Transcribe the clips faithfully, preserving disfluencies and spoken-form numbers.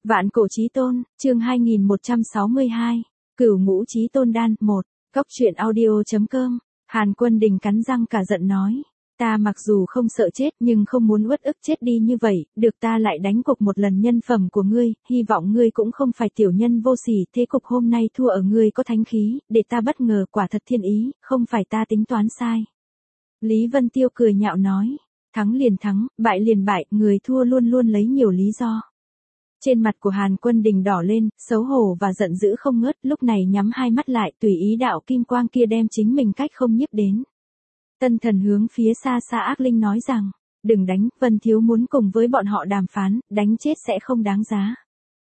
Vạn cổ chí tôn, chương hai nghìn một trăm sáu mươi hai, Cửu ngũ chí tôn đan, một. Cốc truyện audio.com, Hàn Quân Đình cắn răng cả giận nói. Ta mặc dù không sợ chết nhưng không muốn uất ức chết đi như vậy, được ta lại đánh cục một lần nhân phẩm của ngươi, hy vọng ngươi cũng không phải tiểu nhân vô sỉ, thế cục hôm nay thua ở ngươi có thánh khí, để ta bất ngờ, quả thật thiên ý, không phải ta tính toán sai. Lý Vân Tiêu cười nhạo nói, thắng liền thắng, bại liền bại, người thua luôn luôn lấy nhiều lý do. Trên mặt của Hàn Quân Đình đỏ lên, xấu hổ và giận dữ không ngớt, lúc này nhắm hai mắt lại, tùy ý đạo kim quang kia đem chính mình cách không nhiếp đến. Tân Thần hướng phía xa xa Ác Linh nói rằng, đừng đánh, Vân Thiếu muốn cùng với bọn họ đàm phán, đánh chết sẽ không đáng giá.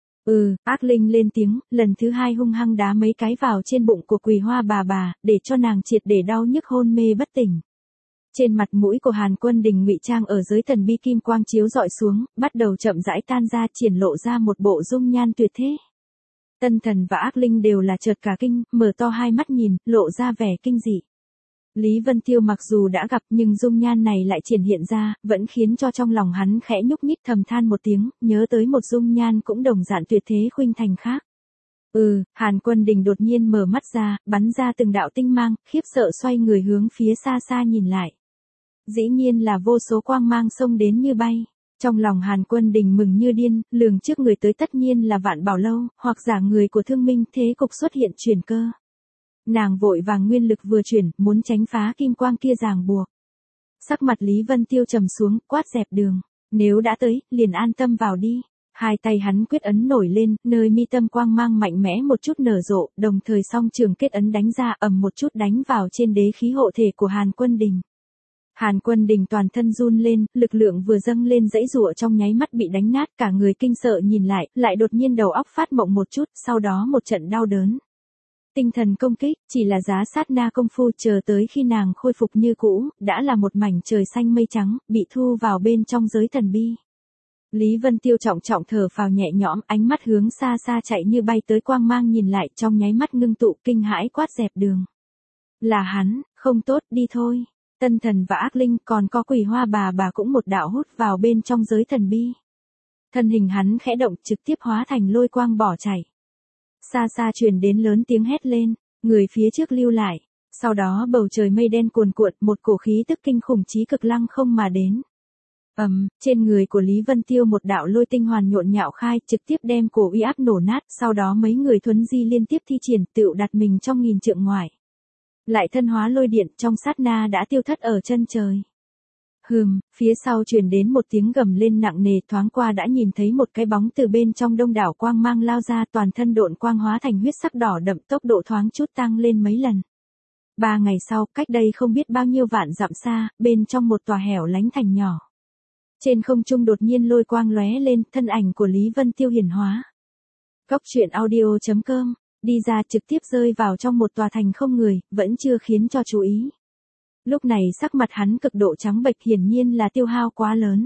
Ừ, Ác Linh lên tiếng, lần thứ hai hung hăng đá mấy cái vào trên bụng của Quỳ Hoa bà bà, để cho nàng triệt để đau nhức hôn mê bất tỉnh. Trên mặt mũi của Hàn Quân Đình ngụy trang ở dưới thần bi kim quang chiếu dọi xuống, bắt đầu chậm rãi tan ra, triển lộ ra một bộ dung nhan tuyệt thế. Tân Thần và Ác Linh đều là chợt cả kinh, mở to hai mắt nhìn, lộ ra vẻ kinh dị. Lý Vân Tiêu mặc dù đã gặp nhưng dung nhan này lại triển hiện ra, vẫn khiến cho trong lòng hắn khẽ nhúc nhích thầm than một tiếng, nhớ tới một dung nhan cũng đồng dạng tuyệt thế khuynh thành khác. Ừ, Hàn Quân Đình đột nhiên mở mắt ra, bắn ra từng đạo tinh mang, khiếp sợ xoay người hướng phía xa xa nhìn lại. Dĩ nhiên là vô số quang mang xông đến như bay. Trong lòng Hàn Quân Đình mừng như điên, lường trước người tới tất nhiên là Vạn Bảo Lâu, hoặc giả người của Thương Minh, thế cục xuất hiện chuyển cơ. Nàng vội vàng nguyên lực vừa chuyển, muốn tránh phá kim quang kia ràng buộc. Sắc mặt Lý Vân Tiêu trầm xuống, quát dẹp đường. Nếu đã tới, liền an tâm vào đi. Hai tay hắn quyết ấn nổi lên, nơi mi tâm quang mang mạnh mẽ một chút nở rộ, đồng thời song trường kết ấn đánh ra ầm một chút đánh vào trên đế khí hộ thể của Hàn Quân Đình. Hàn Quân Đình toàn thân run lên, lực lượng vừa dâng lên dãy rụa trong nháy mắt bị đánh nát, cả người kinh sợ nhìn lại, lại đột nhiên đầu óc phát mộng một chút, sau đó một trận đau đớn. Tinh thần công kích, chỉ là giá sát na công phu, chờ tới khi nàng khôi phục như cũ, đã là một mảnh trời xanh mây trắng, bị thu vào bên trong giới thần bi. Lý Vân Tiêu trọng trọng thở phào nhẹ nhõm, ánh mắt hướng xa xa chạy như bay tới quang mang nhìn lại, trong nháy mắt ngưng tụ, kinh hãi quát dẹp đường. Là hắn, không tốt, đi thôi. Tân Thần và Ác Linh còn có Quỳ Hoa bà bà cũng một đạo hút vào bên trong giới thần bi. Thân hình hắn khẽ động, trực tiếp hóa thành lôi quang bỏ chạy. Xa xa truyền đến lớn tiếng hét lên, người phía trước lưu lại. Sau đó bầu trời mây đen cuồn cuộn, một cổ khí tức kinh khủng chí cực lăng không mà đến. Ầm, um, trên người của Lý Vân Tiêu một đạo lôi tinh hoàn nhộn nhạo khai, trực tiếp đem cổ uy áp nổ nát, sau đó mấy người thuấn di liên tiếp thi triển, tựu đặt mình trong nghìn trượng ngoài. Lại thân hóa lôi điện, trong sát na đã tiêu thất ở chân trời. Hừm, phía sau truyền đến một tiếng gầm lên nặng nề, thoáng qua đã nhìn thấy một cái bóng từ bên trong đông đảo quang mang lao ra, toàn thân độn quang hóa thành huyết sắc đỏ đậm, tốc độ thoáng chút tăng lên mấy lần. Ba ngày sau, cách đây không biết bao nhiêu vạn dặm xa, bên trong một tòa hẻo lánh thành nhỏ. Trên không trung đột nhiên lôi quang lóe lên, thân ảnh của Lý Vân Tiêu hiển hóa. Cốc truyện audio.com, đi ra trực tiếp rơi vào trong một tòa thành không người, vẫn chưa khiến cho chú ý. Lúc này sắc mặt hắn cực độ trắng bệch, hiển nhiên là tiêu hao quá lớn.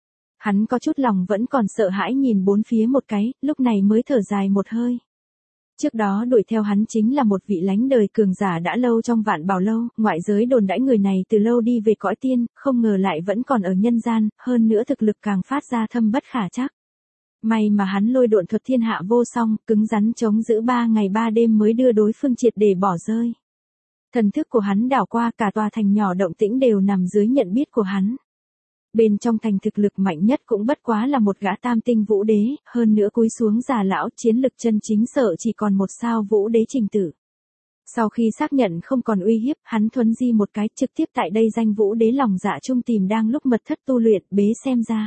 Hắn có chút lòng vẫn còn sợ hãi nhìn bốn phía một cái, lúc này mới thở dài một hơi. Trước đó đuổi theo hắn chính là một vị lánh đời cường giả đã lâu trong Vạn Bảo Lâu, ngoại giới đồn đãi người này từ lâu đi về cõi tiên, không ngờ lại vẫn còn ở nhân gian, hơn nữa thực lực càng phát ra thâm bất khả trắc. May mà hắn lôi độn thuật thiên hạ vô song, cứng rắn chống giữ ba ngày ba đêm mới đưa đối phương triệt để bỏ rơi. Thần thức của hắn đảo qua, cả tòa thành nhỏ động tĩnh đều nằm dưới nhận biết của hắn. Bên trong thành thực lực mạnh nhất cũng bất quá là một gã tam tinh vũ đế, hơn nữa cúi xuống già lão, chiến lực chân chính sợ chỉ còn một sao vũ đế Trình Tử. Sau khi xác nhận không còn uy hiếp, hắn thuấn di một cái, trực tiếp tại đây danh vũ đế lòng dạ trung tìm đang lúc mật thất tu luyện, bế xem ra.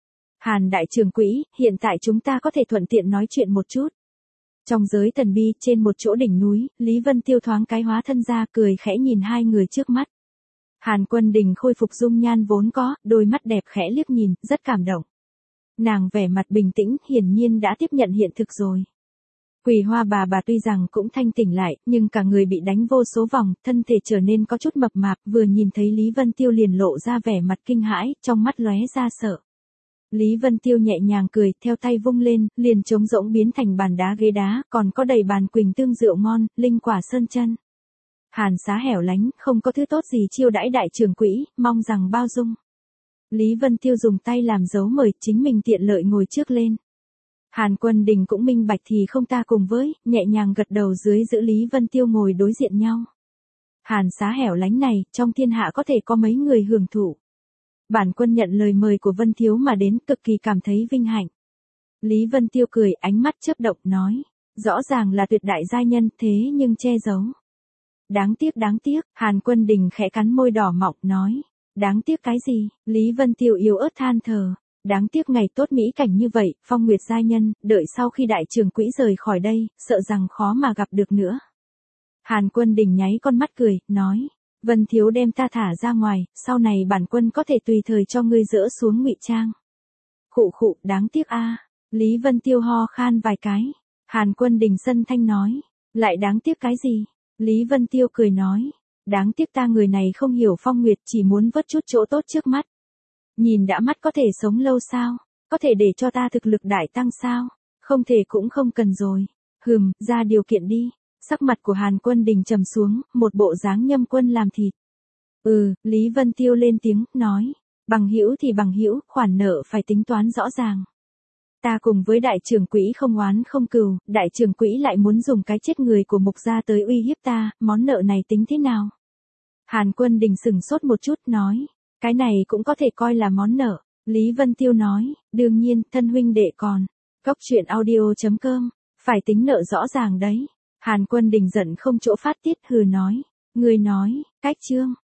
Hàn đại trưởng quỹ, hiện tại chúng ta có thể thuận tiện nói chuyện một chút. Trong giới thần bi, trên một chỗ đỉnh núi, Lý Vân Tiêu thoáng cái hóa thân ra, cười khẽ nhìn hai người trước mắt. Hàn Quân Đình khôi phục dung nhan vốn có, đôi mắt đẹp khẽ liếc nhìn, rất cảm động. Nàng vẻ mặt bình tĩnh, hiển nhiên đã tiếp nhận hiện thực rồi. Quỳ Hoa bà bà tuy rằng cũng thanh tỉnh lại, nhưng cả người bị đánh vô số vòng, thân thể trở nên có chút mập mạp, vừa nhìn thấy Lý Vân Tiêu liền lộ ra vẻ mặt kinh hãi, trong mắt lóe ra sợ. Lý Vân Tiêu nhẹ nhàng cười, theo tay vung lên, liền trống rỗng biến thành bàn đá ghế đá, còn có đầy bàn quỳnh tương rượu ngon, linh quả sơn chân. Hàn xá hẻo lánh, không có thứ tốt gì chiêu đãi đại trưởng quỹ, mong rằng bao dung. Lý Vân Tiêu dùng tay làm dấu mời, chính mình tiện lợi ngồi trước lên. Hàn Quân Đình cũng minh bạch thì không ta cùng với, nhẹ nhàng gật đầu dưới giữ Lý Vân Tiêu ngồi đối diện nhau. Hàn xá hẻo lánh này, trong thiên hạ có thể có mấy người hưởng thụ. Bản quân nhận lời mời của Vân Thiếu mà đến, cực kỳ cảm thấy vinh hạnh. Lý Vân Tiêu cười, ánh mắt chớp động, nói. Rõ ràng là tuyệt đại giai nhân, thế nhưng che giấu. Đáng tiếc đáng tiếc, Hàn Quân Đình khẽ cắn môi đỏ mọng, nói. Đáng tiếc cái gì? Lý Vân Tiêu yếu ớt than thở. Đáng tiếc ngày tốt mỹ cảnh như vậy, phong nguyệt giai nhân, đợi sau khi đại trưởng quỹ rời khỏi đây, sợ rằng khó mà gặp được nữa. Hàn Quân Đình nháy con mắt cười, nói. Vân Thiếu đem ta thả ra ngoài, sau này bản quân có thể tùy thời cho ngươi dỡ xuống ngụy trang. Khụ khụ, đáng tiếc a. Lý Vân Tiêu ho khan vài cái. Hàn Quân Đình sân thanh nói. Lại đáng tiếc cái gì? Lý Vân Tiêu cười nói. Đáng tiếc ta người này không hiểu phong nguyệt, chỉ muốn vớt chút chỗ tốt trước mắt. Nhìn đã mắt có thể sống lâu sao? Có thể để cho ta thực lực đại tăng sao? Không thể cũng không cần rồi. Hừm, ra điều kiện đi. Sắc mặt của Hàn Quân Đình trầm xuống, một bộ dáng nhâm quân làm thịt. Ừ, Lý Vân Tiêu lên tiếng, nói. Bằng hữu thì bằng hữu, khoản nợ phải tính toán rõ ràng. Ta cùng với đại trưởng quỹ không oán không cừu, đại trưởng quỹ lại muốn dùng cái chết người của Mục gia tới uy hiếp ta, món nợ này tính thế nào? Hàn Quân Đình sừng sốt một chút, nói. Cái này cũng có thể coi là món nợ. Lý Vân Tiêu nói, đương nhiên, thân huynh đệ còn. Cốc truyện audio chấm com, phải tính nợ rõ ràng đấy. Hàn Quân Đình giận không chỗ phát tiết, hừ nói. Người nói, cách chương.